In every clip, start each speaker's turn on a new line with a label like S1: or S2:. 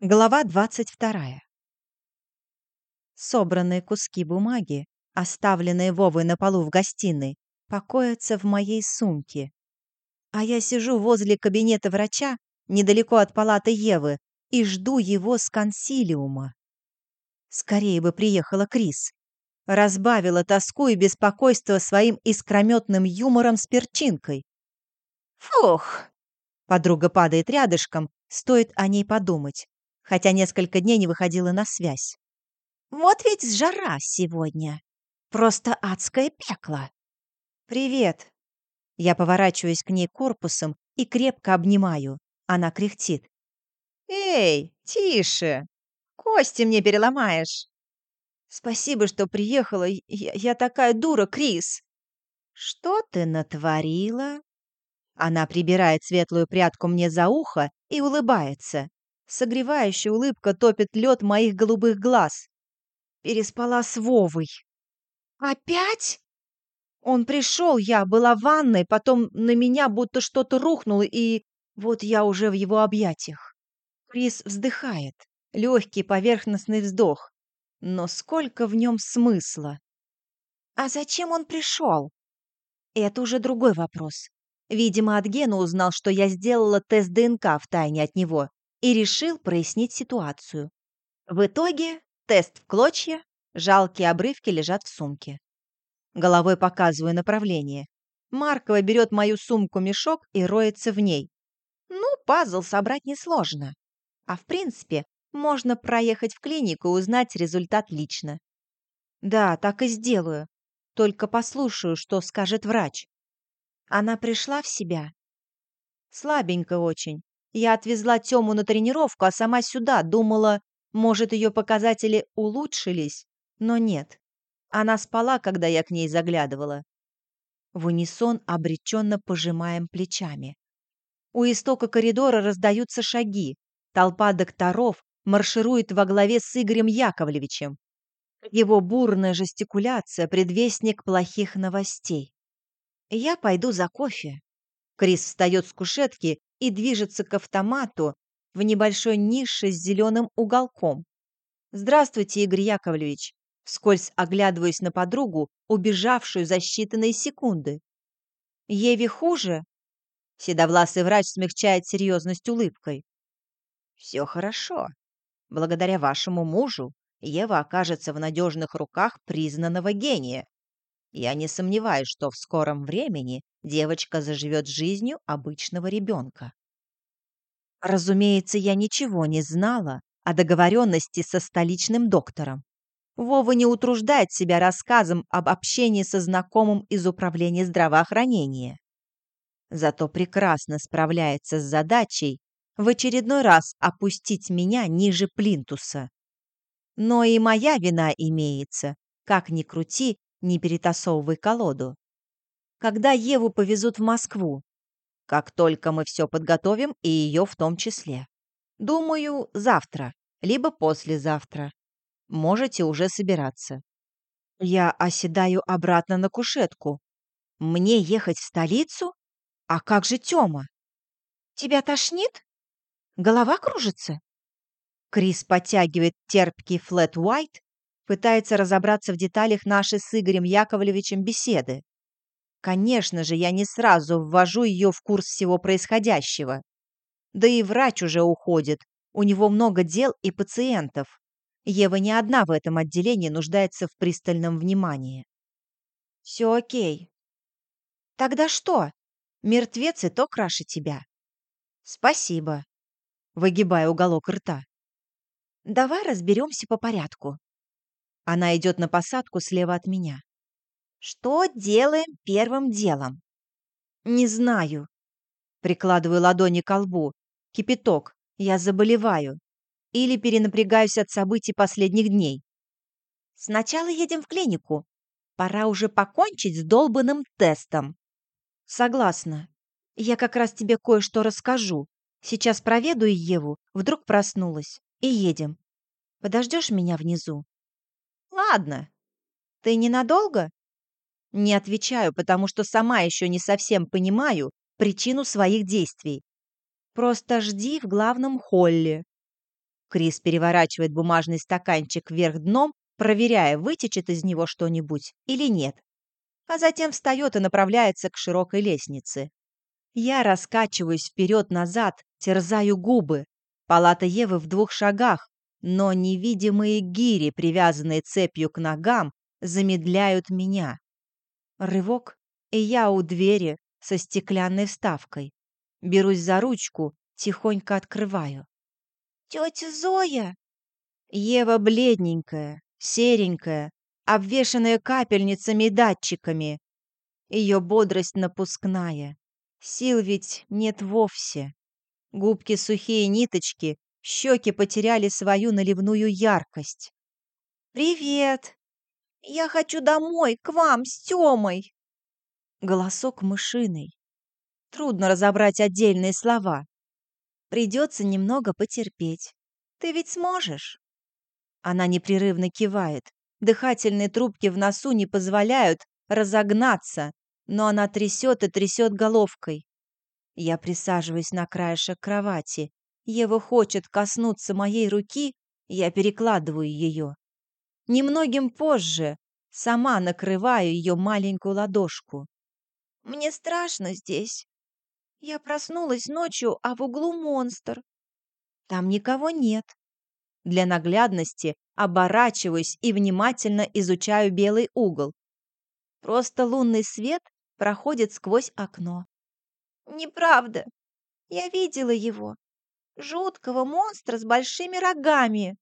S1: Глава 22. Собранные куски бумаги, оставленные Вовой на полу в гостиной, покоятся в моей сумке. А я сижу возле кабинета врача, недалеко от палаты Евы, и жду его с консилиума. Скорее бы приехала Крис. Разбавила тоску и беспокойство своим искрометным юмором с перчинкой. Фух! Подруга падает рядышком, стоит о ней подумать, хотя несколько дней не выходила на связь. Вот ведь жара сегодня. Просто адское пекло. Привет. Я поворачиваюсь к ней корпусом и крепко обнимаю. Она кряхтит. Эй, тише. Кости мне переломаешь. Спасибо, что приехала. Я такая дура, Крис. Что ты натворила? Она прибирает светлую прядку мне за ухо и улыбается. Согревающая улыбка топит лед моих голубых глаз. Переспала с Вовой. Опять? Он пришел, я была в ванной, потом на меня будто что-то рухнуло, и вот я уже в его объятиях. Крис вздыхает. Легкий поверхностный вздох. Но сколько в нем смысла? А зачем он пришел? Это уже другой вопрос. Видимо, от Гена узнал, что я сделала тест ДНК втайне от него, и решил прояснить ситуацию. В итоге тест в клочья, жалкие обрывки лежат в сумке. Головой показываю направление. Маркова берет мою сумку-мешок и роется в ней. Ну, пазл собрать несложно. А в принципе, можно проехать в клинику и узнать результат лично. Да, так и сделаю. Только послушаю, что скажет врач. Она пришла в себя? Слабенько очень. Я отвезла Тему на тренировку, а сама сюда. Думала, может, ее показатели улучшились, но нет. Она спала, когда я к ней заглядывала. В унисон обреченно пожимаем плечами. У истока коридора раздаются шаги. Толпа докторов марширует во главе с Игорем Яковлевичем. Его бурная жестикуляция — предвестник плохих новостей. Я пойду за кофе. Крис встает с кушетки и движется к автомату в небольшой нише с зеленым уголком. «Здравствуйте, Игорь Яковлевич!» Вскользь оглядываюсь на подругу, убежавшую за считанные секунды. «Еве хуже?» Седовласый врач смягчает серьезность улыбкой. «Все хорошо. Благодаря вашему мужу Ева окажется в надежных руках признанного гения. Я не сомневаюсь, что в скором времени девочка заживет жизнью обычного ребенка». Разумеется, я ничего не знала о договоренности со столичным доктором. Вова не утруждает себя рассказом об общении со знакомым из управления здравоохранения. Зато прекрасно справляется с задачей в очередной раз опустить меня ниже плинтуса. Но и моя вина имеется. Как ни крути, не перетасовывай колоду. Когда Еву повезут в Москву? Как только мы все подготовим, и ее в том числе. Думаю, завтра, либо послезавтра. Можете уже собираться. Я оседаю обратно на кушетку. Мне ехать в столицу? А как же Тёма? Тебя тошнит? Голова кружится? Крис подтягивает терпкий флэт уайт, пытается разобраться в деталях нашей с Игорем Яковлевичем беседы. Конечно же, я не сразу ввожу ее в курс всего происходящего. Да и врач уже уходит, у него много дел и пациентов. Ева не одна в этом отделении нуждается в пристальном внимании. Все окей. Тогда что? Мертвец и то краше тебя. Спасибо. Выгибая уголок рта. Давай разберемся по порядку. Она идет на посадку слева от меня. Что делаем первым делом? Не знаю. Прикладываю ладони к лбу. Кипяток. Я заболеваю. Или перенапрягаюсь от событий последних дней. Сначала едем в клинику. Пора уже покончить с долбанным тестом. Согласна. Я как раз тебе кое-что расскажу. Сейчас проведу Еву, вдруг проснулась. И едем. Подождешь меня внизу? Ладно. Ты ненадолго? Не отвечаю, потому что сама еще не совсем понимаю причину своих действий. Просто жди в главном холле. Крис переворачивает бумажный стаканчик вверх дном, проверяя, вытечет из него что-нибудь или нет. А затем встает и направляется к широкой лестнице. Я раскачиваюсь вперед-назад, терзаю губы. Палата Евы в 2 шагах, но невидимые гири, привязанные цепью к ногам, замедляют меня. Рывок, и я у двери со стеклянной вставкой. Берусь за ручку, тихонько открываю. «Тетя Зоя!» Ева бледненькая, серенькая, обвешанная капельницами и датчиками. Ее бодрость напускная. Сил ведь нет вовсе. Губки сухие ниточки, щеки потеряли свою наливную яркость. «Привет! Я хочу домой, к вам, с Тёмой!» Голосок мышиный. Трудно разобрать отдельные слова. Придется немного потерпеть. Ты ведь сможешь? Она непрерывно кивает. Дыхательные трубки в носу не позволяют разогнаться, но она трясет и трясет головкой. Я присаживаюсь на краешек кровати. Ева хочет коснуться моей руки, я перекладываю ее. Немногим позже сама накрываю ее маленькую ладошку. Мне страшно здесь. Я проснулась ночью, а в углу монстр. Там никого нет. Для наглядности оборачиваюсь и внимательно изучаю белый угол. Просто лунный свет проходит сквозь окно. Неправда. Я видела его. Жуткого монстра с большими рогами.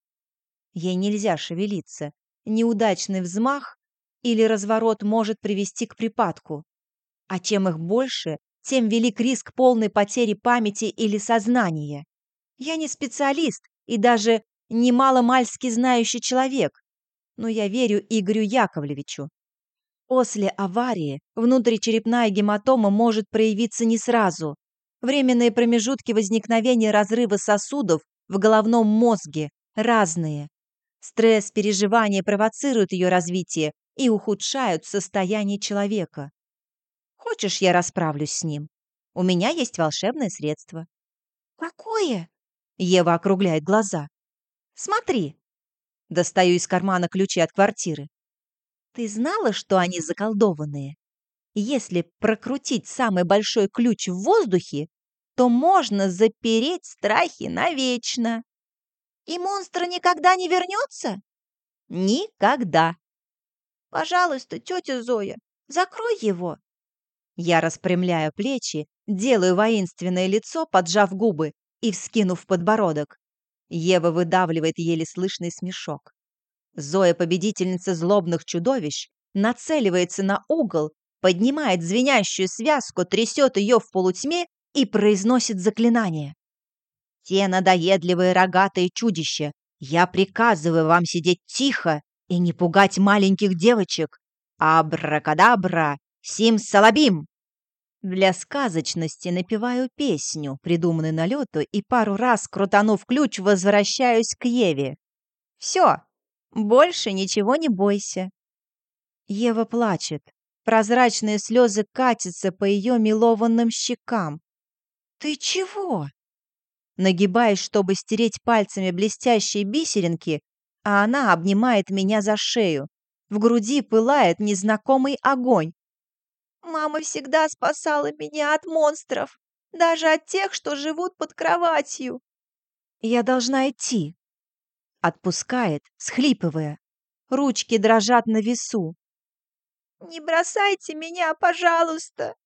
S1: Ей нельзя шевелиться. Неудачный взмах или разворот может привести к припадку. А чем их больше, тем велик риск полной потери памяти или сознания. Я не специалист и даже не маломальски знающий человек, но я верю Игорю Яковлевичу. После аварии внутричерепная гематома может проявиться не сразу. Временные промежутки возникновения разрыва сосудов в головном мозге разные. Стресс, переживания провоцируют ее развитие и ухудшают состояние человека. Хочешь, я расправлюсь с ним? У меня есть волшебное средство. Какое? Ева округляет глаза. Смотри. Достаю из кармана ключи от квартиры. Ты знала, что они заколдованные? Если прокрутить самый большой ключ в воздухе, то можно запереть страхи навечно. И монстр никогда не вернется? Никогда. Пожалуйста, тетя Зоя, закрой его. Я распрямляю плечи, делаю воинственное лицо, поджав губы и вскинув подбородок. Ева выдавливает еле слышный смешок. Зоя, победительница злобных чудовищ, нацеливается на угол, поднимает звенящую связку, трясет ее в полутьме и произносит заклинание. «Те надоедливые рогатые чудища, я приказываю вам сидеть тихо и не пугать маленьких девочек. Абракадабра, сим-салабим!» Для сказочности напеваю песню, придуманную на лету, и пару раз, крутанув ключ, возвращаюсь к Еве. «Все, больше ничего не бойся». Ева плачет. Прозрачные слезы катятся по ее милованным щекам. «Ты чего?» Нагибаюсь, чтобы стереть пальцами блестящие бисеринки, а она обнимает меня за шею. В груди пылает незнакомый огонь. Мама всегда спасала меня от монстров, даже от тех, что живут под кроватью. Я должна идти. Отпускает, схлипывая. Ручки дрожат на весу. Не бросайте меня, пожалуйста.